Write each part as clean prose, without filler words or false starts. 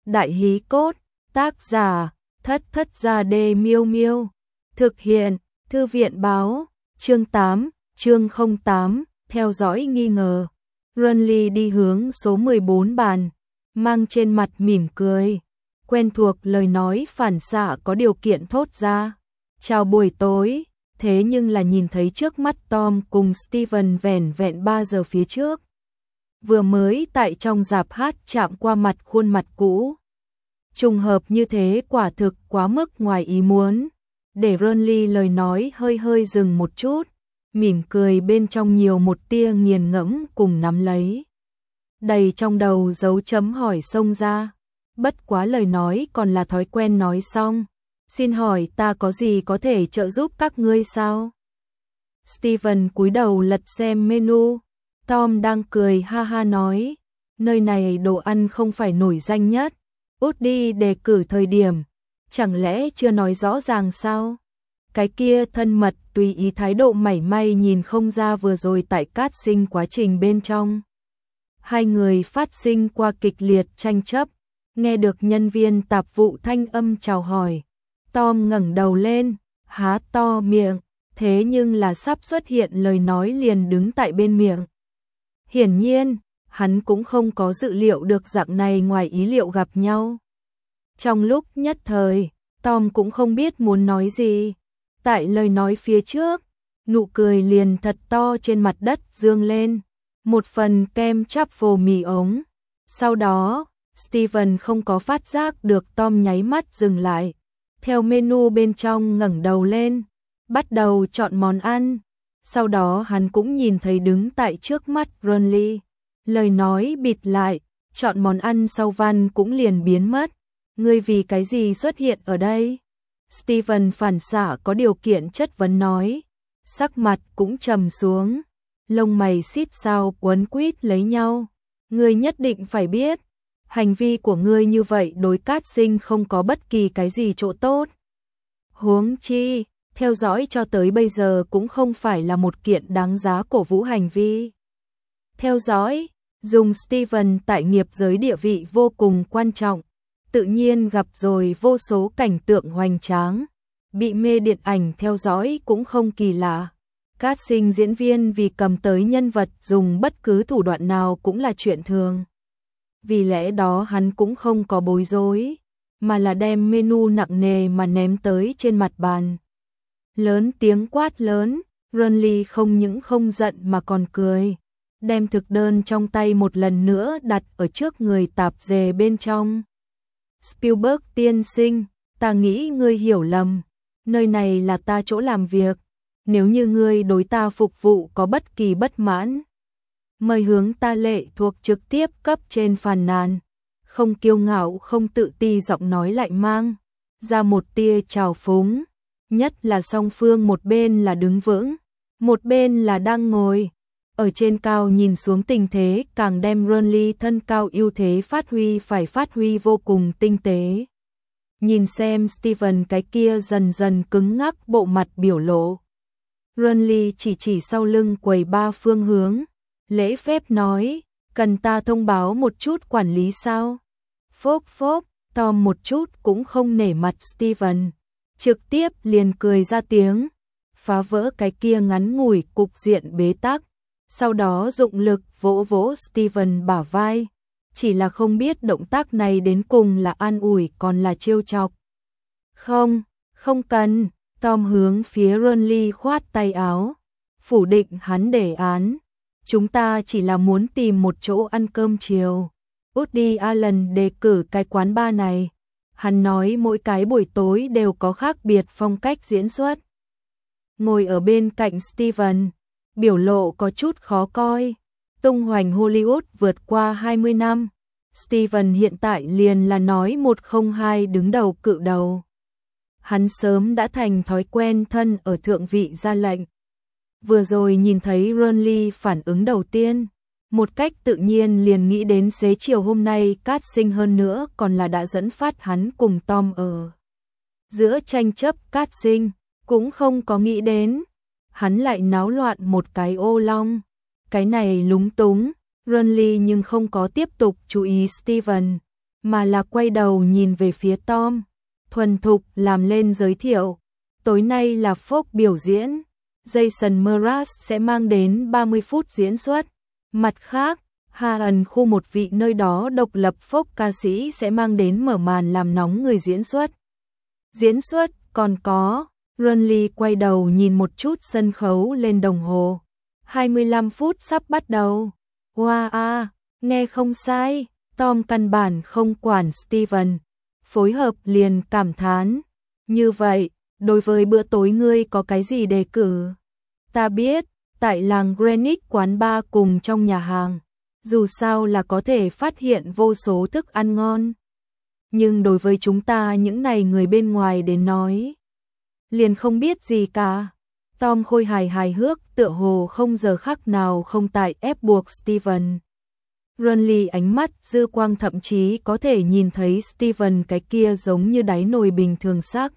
Đại hí cốt, tác giả, Thất Thất Gia Đê Miêu Miêu. Thực hiện, Thư viện báo, chương 8, chương 08, theo dõi nghi ngờ. Runly đi hướng số 14 bàn, mang trên mặt mỉm cười. Quen thuộc lời nói phản xạ có điều kiện thốt ra. Chào buổi tối, thế nhưng là nhìn thấy trước mắt Tom cùng Steven vẻn vẹn 3 giờ phía trước. Vừa mới tại trong rạp hát chạm qua mặt khuôn mặt cũ. Trùng hợp như thế quả thực quá mức ngoài ý muốn. Để Runly lời nói hơi hơi dừng một chút, mỉm cười bên trong nhiều một tia nghiền ngẫm cùng nắm lấy. Đầy trong đầu dấu chấm hỏi xông ra. Bất quá lời nói còn là thói quen nói xong. Xin hỏi ta có gì có thể trợ giúp các ngươi sao? Steven cúi đầu lật xem menu. Tom đang cười ha ha nói. Nơi này đồ ăn không phải nổi danh nhất. Út đi đề cử thời điểm. Chẳng lẽ chưa nói rõ ràng sao? Cái kia thân mật tùy ý thái độ mảy may nhìn không ra vừa rồi tại cát sinh quá trình bên trong. Hai người phát sinh qua kịch liệt tranh chấp. Nghe được nhân viên tạp vụ thanh âm chào hỏi. Tom ngẩng đầu lên, há to miệng, thế nhưng là sắp xuất hiện lời nói liền đứng tại bên miệng. Hiển nhiên, hắn cũng không có dự liệu được dạng này ngoài ý liệu gặp nhau. Trong lúc nhất thời, Tom cũng không biết muốn nói gì. Tại lời nói phía trước, nụ cười liền thật to trên mặt đất dương lên. Một phần kem truffle mì ống. Sau đó, Steven không có phát giác được Tom nháy mắt dừng lại. Theo menu bên trong ngẩng đầu lên, bắt đầu chọn món ăn. Sau đó hắn cũng nhìn thấy đứng tại trước mắt Runly. Lời nói bịt lại, chọn món ăn sau văn cũng liền biến mất. Ngươi vì cái gì xuất hiện ở đây? Steven phản xạ có điều kiện chất vấn nói. Sắc mặt cũng trầm xuống. Lông mày xít sao quấn quýt lấy nhau. Ngươi nhất định phải biết. Hành vi của ngươi như vậy đối cát sinh không có bất kỳ cái gì chỗ tốt. Huống chi, theo dõi cho tới bây giờ cũng không phải là một kiện đáng giá cổ vũ hành vi. Theo dõi, dùng Steven tại nghiệp giới địa vị vô cùng quan trọng, tự nhiên gặp rồi vô số cảnh tượng hoành tráng. Bị mê điện ảnh theo dõi cũng không kỳ lạ. Cát sinh diễn viên vì cầm tới nhân vật dùng bất cứ thủ đoạn nào cũng là chuyện thường. Vì lẽ đó hắn cũng không có bối rối, mà là đem menu nặng nề mà ném tới trên mặt bàn. Lớn tiếng quát lớn, Runly không những không giận mà còn cười, đem thực đơn trong tay một lần nữa đặt ở trước người tạp dề bên trong. Spielberg tiên sinh, ta nghĩ ngươi hiểu lầm, nơi này là ta chỗ làm việc, nếu như ngươi đối ta phục vụ có bất kỳ bất mãn, mời hướng ta lệ thuộc trực tiếp cấp trên phàn nàn. Không kiêu ngạo không tự ti giọng nói lại mang ra một tia trào phúng. Nhất là song phương một bên là đứng vững, một bên là đang ngồi. Ở trên cao nhìn xuống tình thế càng đem Runly thân cao ưu thế phát huy vô cùng tinh tế. Nhìn xem Steven cái kia dần dần cứng ngắc bộ mặt biểu lộ. Runly chỉ sau lưng quầy ba phương hướng. Lễ phép nói, cần ta thông báo một chút quản lý sao? Phốc phốc, Tom một chút cũng không nể mặt Steven. Trực tiếp liền cười ra tiếng, phá vỡ cái kia ngắn ngủi cục diện bế tắc. Sau đó dụng lực vỗ vỗ Steven bả vai. Chỉ là không biết động tác này đến cùng là an ủi còn là trêu chọc. Không cần, Tom hướng phía Runly khoát tay áo. Phủ định hắn đề án. Chúng ta chỉ là muốn tìm một chỗ ăn cơm chiều. Woody Allen đề cử cái quán bar này. Hắn nói mỗi cái buổi tối đều có khác biệt phong cách diễn xuất. Ngồi ở bên cạnh Steven, biểu lộ có chút khó coi. Tung hoành Hollywood vượt qua 20 năm. Steven hiện tại liền là nói 102 đứng đầu cự đầu. Hắn sớm đã thành thói quen thân ở thượng vị ra lệnh. Vừa rồi nhìn thấy Runly phản ứng đầu tiên, một cách tự nhiên liền nghĩ đến xế chiều hôm nay cát sinh hơn nữa còn là đã dẫn phát hắn cùng Tom ở giữa tranh chấp cát sinh, cũng không có nghĩ đến. Hắn lại náo loạn một cái ô long. Cái này lúng túng, Runly nhưng không có tiếp tục chú ý Steven, mà là quay đầu nhìn về phía Tom, thuần thục làm lên giới thiệu. Tối nay là folk biểu diễn, Jason Mraz sẽ mang đến 30 phút diễn xuất. Mặt khác, Haan khu một vị nơi đó độc lập folk ca sĩ sẽ mang đến mở màn làm nóng người diễn xuất. Diễn xuất, còn có, Runley quay đầu nhìn một chút sân khấu lên đồng hồ. 25 phút sắp bắt đầu. Wow, nghe không sai, Tom căn bản không quản Steven. Phối hợp liền cảm thán. Như vậy, đối với bữa tối ngươi có cái gì đề cử? Ta biết, tại làng Greenwich quán bar cùng trong nhà hàng, dù sao là có thể phát hiện vô số thức ăn ngon. Nhưng đối với chúng ta những này người bên ngoài đến nói, liền không biết gì cả. Tom khôi hài hước tựa hồ không giờ khắc nào không tại ép buộc Steven. Runley ánh mắt dư quang thậm chí có thể nhìn thấy Steven cái kia giống như đáy nồi bình thường sắc.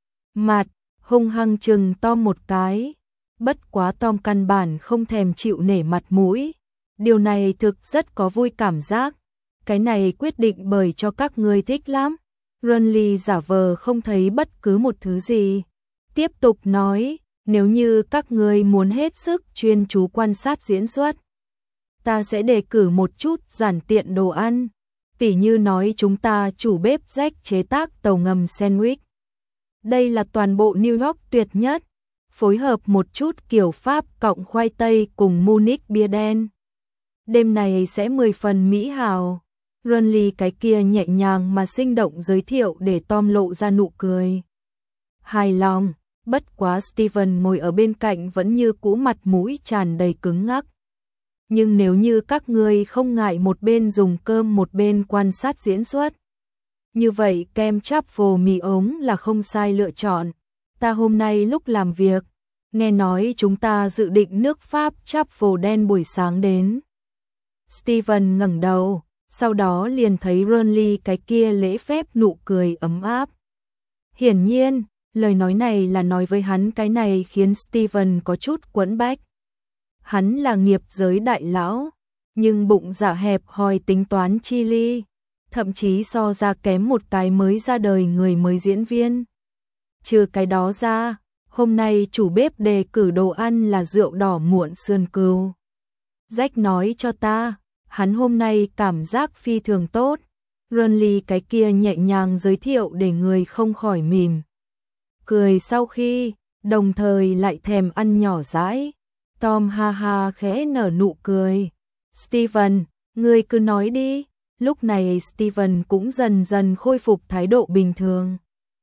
Mặt, hung hăng chừng Tom một cái. Bất quá Tom căn bản không thèm chịu nể mặt mũi. Điều này thực rất có vui cảm giác. Cái này quyết định bởi cho các ngươi thích lắm. Runley giả vờ không thấy bất cứ một thứ gì. Tiếp tục nói, nếu như các ngươi muốn hết sức chuyên chú quan sát diễn xuất, ta sẽ đề cử một chút giản tiện đồ ăn. Tỉ như nói chúng ta chủ bếp Jack chế tác tàu ngầm sandwich. Đây là toàn bộ New York tuyệt nhất. Phối hợp một chút kiểu Pháp cộng khoai tây cùng Munich bia đen. Đêm này sẽ 10 phần mỹ hào. Runley cái kia nhẹ nhàng mà sinh động giới thiệu để Tom lộ ra nụ cười. Hài lòng, bất quá Steven ngồi ở bên cạnh vẫn như cũ mặt mũi tràn đầy cứng ngắc. Nhưng nếu như các ngươi không ngại một bên dùng cơm một bên quan sát diễn xuất, như vậy kem truffle mì ống là không sai lựa chọn. Ta hôm nay lúc làm việc, nghe nói chúng ta dự định nước Pháp truffle đen buổi sáng đến. Steven ngẩng đầu, sau đó liền thấy Runley cái kia lễ phép nụ cười ấm áp. Hiển nhiên, lời nói này là nói với hắn, cái này khiến Steven có chút quẫn bách. Hắn là nghiệp giới đại lão, nhưng bụng dạ hẹp hòi tính toán chi ly, thậm chí so ra kém một cái mới ra đời người mới diễn viên. Trừ cái đó ra, hôm nay chủ bếp đề cử đồ ăn là rượu đỏ muộn sườn cừu. Jack nói cho ta, hắn hôm nay cảm giác phi thường tốt. Runley cái kia nhẹ nhàng giới thiệu để người không khỏi mỉm cười sau khi, đồng thời lại thèm ăn nhỏ dãi. Tom ha ha khẽ nở nụ cười. Steven, ngươi cứ nói đi. Lúc này Steven cũng dần dần khôi phục thái độ bình thường.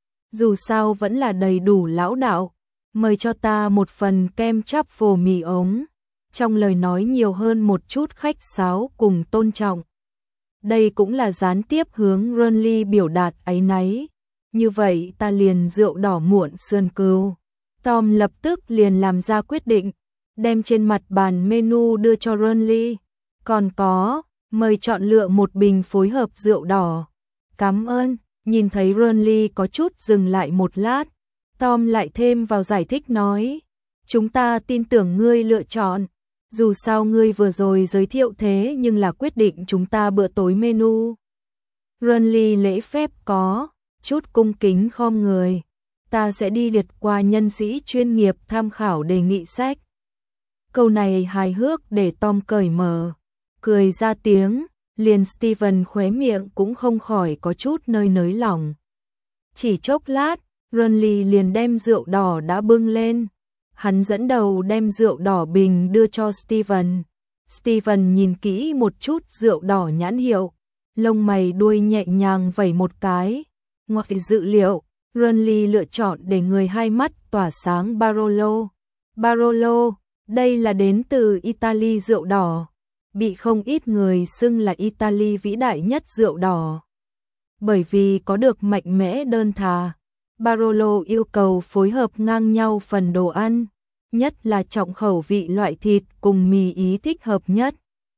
Dù sao vẫn là đầy đủ lão đạo. Mời cho ta một phần kem truffle mì ống. Trong lời nói nhiều hơn một chút khách sáo cùng tôn trọng. Đây cũng là gián tiếp hướng Runley biểu đạt áy náy. Như vậy ta liền rượu đỏ muộn sườn cừu. Tom lập tức liền làm ra quyết định, đem trên mặt bàn menu đưa cho Runley. Còn có, mời chọn lựa một bình phối hợp rượu đỏ. Cảm ơn. Nhìn thấy Runley có chút dừng lại một lát, Tom lại thêm vào giải thích nói, chúng ta tin tưởng ngươi lựa chọn. Dù sao ngươi vừa rồi giới thiệu thế nhưng là quyết định chúng ta bữa tối menu. Runley lễ phép có chút cung kính khom người. Ta sẽ đi liệt qua nhân sĩ chuyên nghiệp tham khảo đề nghị sách. Câu này hài hước để Tom cởi mở, cười ra tiếng, liền Steven khóe miệng cũng không khỏi có chút nơi nới lỏng. Chỉ chốc lát, Runley liền đem rượu đỏ đã bưng lên. Hắn dẫn đầu đem rượu đỏ bình đưa cho Steven. Steven nhìn kỹ một chút rượu đỏ nhãn hiệu, lông mày đuôi nhẹ nhàng vẩy một cái. Ngoài dự liệu, Runley lựa chọn để người hai mắt tỏa sáng Barolo. Barolo, đây là đến từ Italy rượu đỏ, bị không ít người xưng là Italy vĩ đại nhất rượu đỏ. Bởi vì có được mạnh mẽ đơn thà, Barolo yêu cầu phối hợp ngang nhau phần đồ ăn, nhất là trọng khẩu vị loại thịt cùng mì ý thích hợp nhất.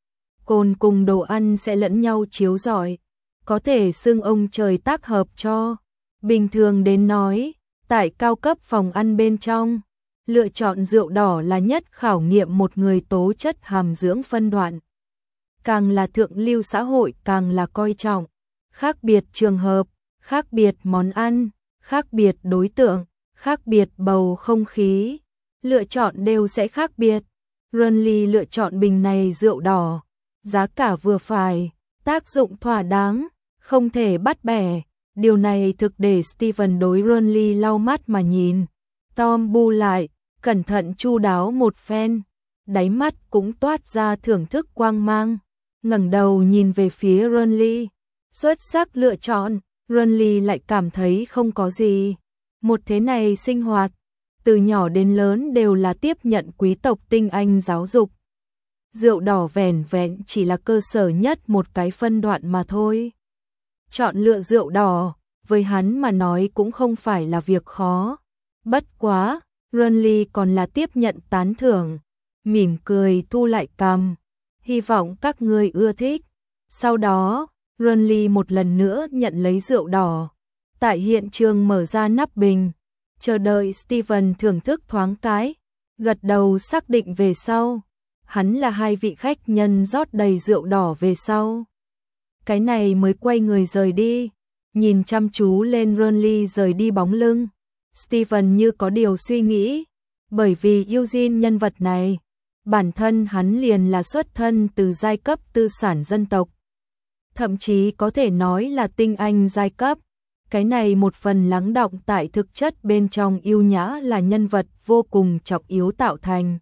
Cồn cùng đồ ăn sẽ lẫn nhau chiếu rọi, có thể xưng ông trời tác hợp cho. Bình thường đến nói, tại cao cấp phòng ăn bên trong, lựa chọn rượu đỏ là nhất khảo nghiệm một người tố chất hàm dưỡng phân đoạn. Càng là thượng lưu xã hội càng là coi trọng. khác biệt trường hợp, khác biệt món ăn, khác biệt đối tượng, khác biệt bầu không khí, lựa chọn đều sẽ khác biệt. Renly lựa chọn bình này rượu đỏ, giá cả vừa phải, tác dụng thỏa đáng, không thể bắt bẻ. Điều này thực để Steven đối Renly lau mắt mà nhìn. Tom bu lại, cẩn thận chu đáo một phen, đáy mắt cũng toát ra thưởng thức quang mang, ngẩng đầu nhìn về phía Renly. Xuất sắc lựa chọn, Renly lại cảm thấy không có gì. Một thế này sinh hoạt, từ nhỏ đến lớn đều là tiếp nhận quý tộc tinh anh giáo dục. Rượu đỏ vẻn vẹn chỉ là cơ sở nhất một cái phân đoạn mà thôi. Chọn lựa rượu đỏ, với hắn mà nói cũng không phải là việc khó. Bất quá, Renly còn là tiếp nhận tán thưởng, mỉm cười thu lại cằm. Hy vọng các ngươi ưa thích. Sau đó, Renly một lần nữa nhận lấy rượu đỏ. Tại hiện trường mở ra nắp bình, chờ đợi Steven thưởng thức thoáng cái, gật đầu xác định về sau. Hắn là hai vị khách nhân rót đầy rượu đỏ về sau. Cái này mới quay người rời đi, nhìn chăm chú lên Renly rời đi bóng lưng. Steven như có điều suy nghĩ, bởi vì Eugene nhân vật này, bản thân hắn liền là xuất thân từ giai cấp tư sản dân tộc. Thậm chí có thể nói là tinh anh giai cấp. Cái này một phần lắng đọng tại thực chất bên trong yêu nhã là nhân vật vô cùng trọng yếu tạo thành.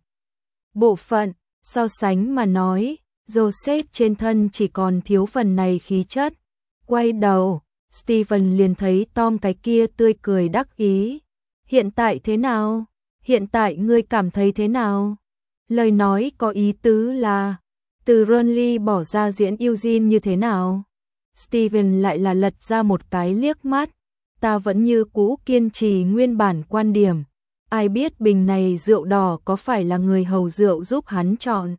Bộ phận, so sánh mà nói, Joseph trên thân chỉ còn thiếu phần này khí chất. Quay đầu, Steven liền thấy Tom cái kia tươi cười đắc ý. Hiện tại thế nào? Hiện tại ngươi cảm thấy thế nào? Lời nói có ý tứ là, từ Renly bỏ ra diễn Eugene như thế nào? Steven lại là lật ra một cái liếc mắt. Ta vẫn như cũ kiên trì nguyên bản quan điểm. Ai biết bình này rượu đỏ có phải là người hầu rượu giúp hắn chọn.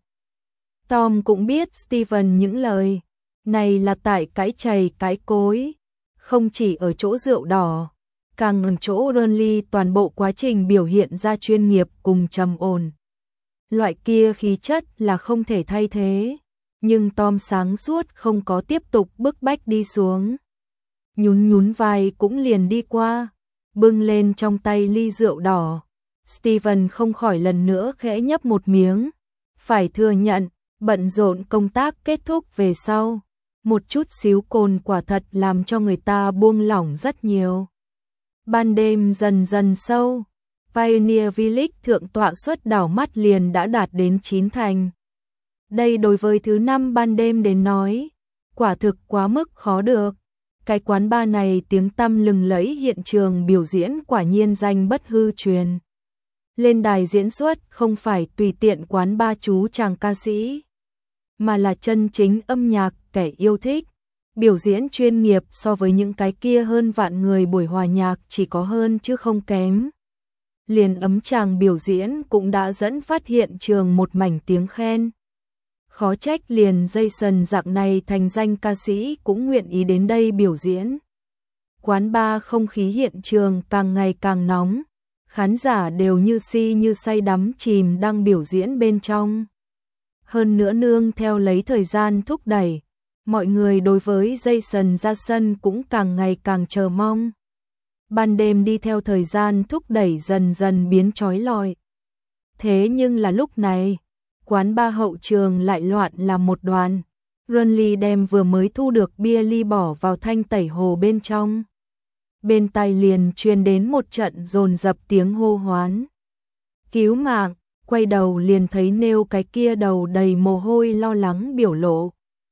Tom cũng biết Steven những lời này là tại cãi chày cãi cối. Không chỉ ở chỗ rượu đỏ, càng ở chỗ Renly toàn bộ quá trình biểu hiện ra chuyên nghiệp cùng trầm ổn. Loại kia khí chất là không thể thay thế. Nhưng Tom sáng suốt không có tiếp tục bức bách đi xuống. Nhún nhún vai cũng liền đi qua, bưng lên trong tay ly rượu đỏ. Steven không khỏi lần nữa khẽ nhấp một miếng. Phải thừa nhận, bận rộn công tác kết thúc về sau, một chút xíu cồn quả thật làm cho người ta buông lỏng rất nhiều. Ban đêm dần dần sâu, Pioneer Village thượng tọa suất đảo mắt liền đã đạt đến 9 thành. Đây đối với thứ 5 ban đêm đến nói, quả thực quá mức khó được. Cái quán bar này tiếng tăm lừng lẫy, hiện trường biểu diễn quả nhiên danh bất hư truyền. Lên đài diễn xuất không phải tùy tiện quán bar chú chàng ca sĩ, mà là chân chính âm nhạc kẻ yêu thích. Biểu diễn chuyên nghiệp so với những cái kia hơn vạn người buổi hòa nhạc chỉ có hơn chứ không kém. Liền ấm chàng biểu diễn cũng đã dẫn phát hiện trường một mảnh tiếng khen. Khó trách liền Jason dạng này thành danh ca sĩ cũng nguyện ý đến đây biểu diễn. Quán bar không khí hiện trường càng ngày càng nóng, khán giả đều như si như say đắm chìm đang biểu diễn bên trong. Hơn nữa nương theo lấy thời gian thúc đẩy, mọi người đối với Jason ra sân cũng càng ngày càng chờ mong. Ban đêm đi theo thời gian thúc đẩy dần dần biến chói lọi. Thế nhưng là lúc này, quán bar hậu trường lại loạn làm một đoàn. Renly đem vừa mới thu được bia ly bỏ vào thanh tẩy hồ bên trong. Bên tai liền truyền đến một trận dồn dập tiếng hô hoán. Cứu mạng, quay đầu liền thấy nêu cái kia đầu đầy mồ hôi lo lắng biểu lộ.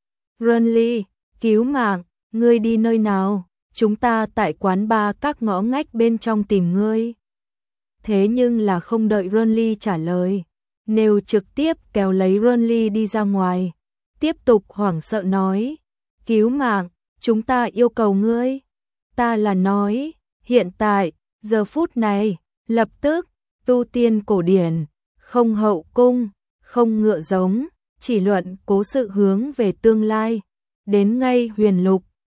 Renly, cứu mạng, ngươi đi nơi nào? Chúng ta tại quán bar các ngõ ngách bên trong tìm ngươi. Thế nhưng là không đợi Renly trả lời, nêu trực tiếp kéo lấy Renly đi ra ngoài, tiếp tục hoảng sợ nói, cứu mạng, chúng ta yêu cầu ngươi. Ta là nói, hiện tại, giờ phút này, lập tức, tu tiên cổ điển, không hậu cung, không ngựa giống, chỉ luận cố sự hướng về tương lai, đến ngay huyền lục.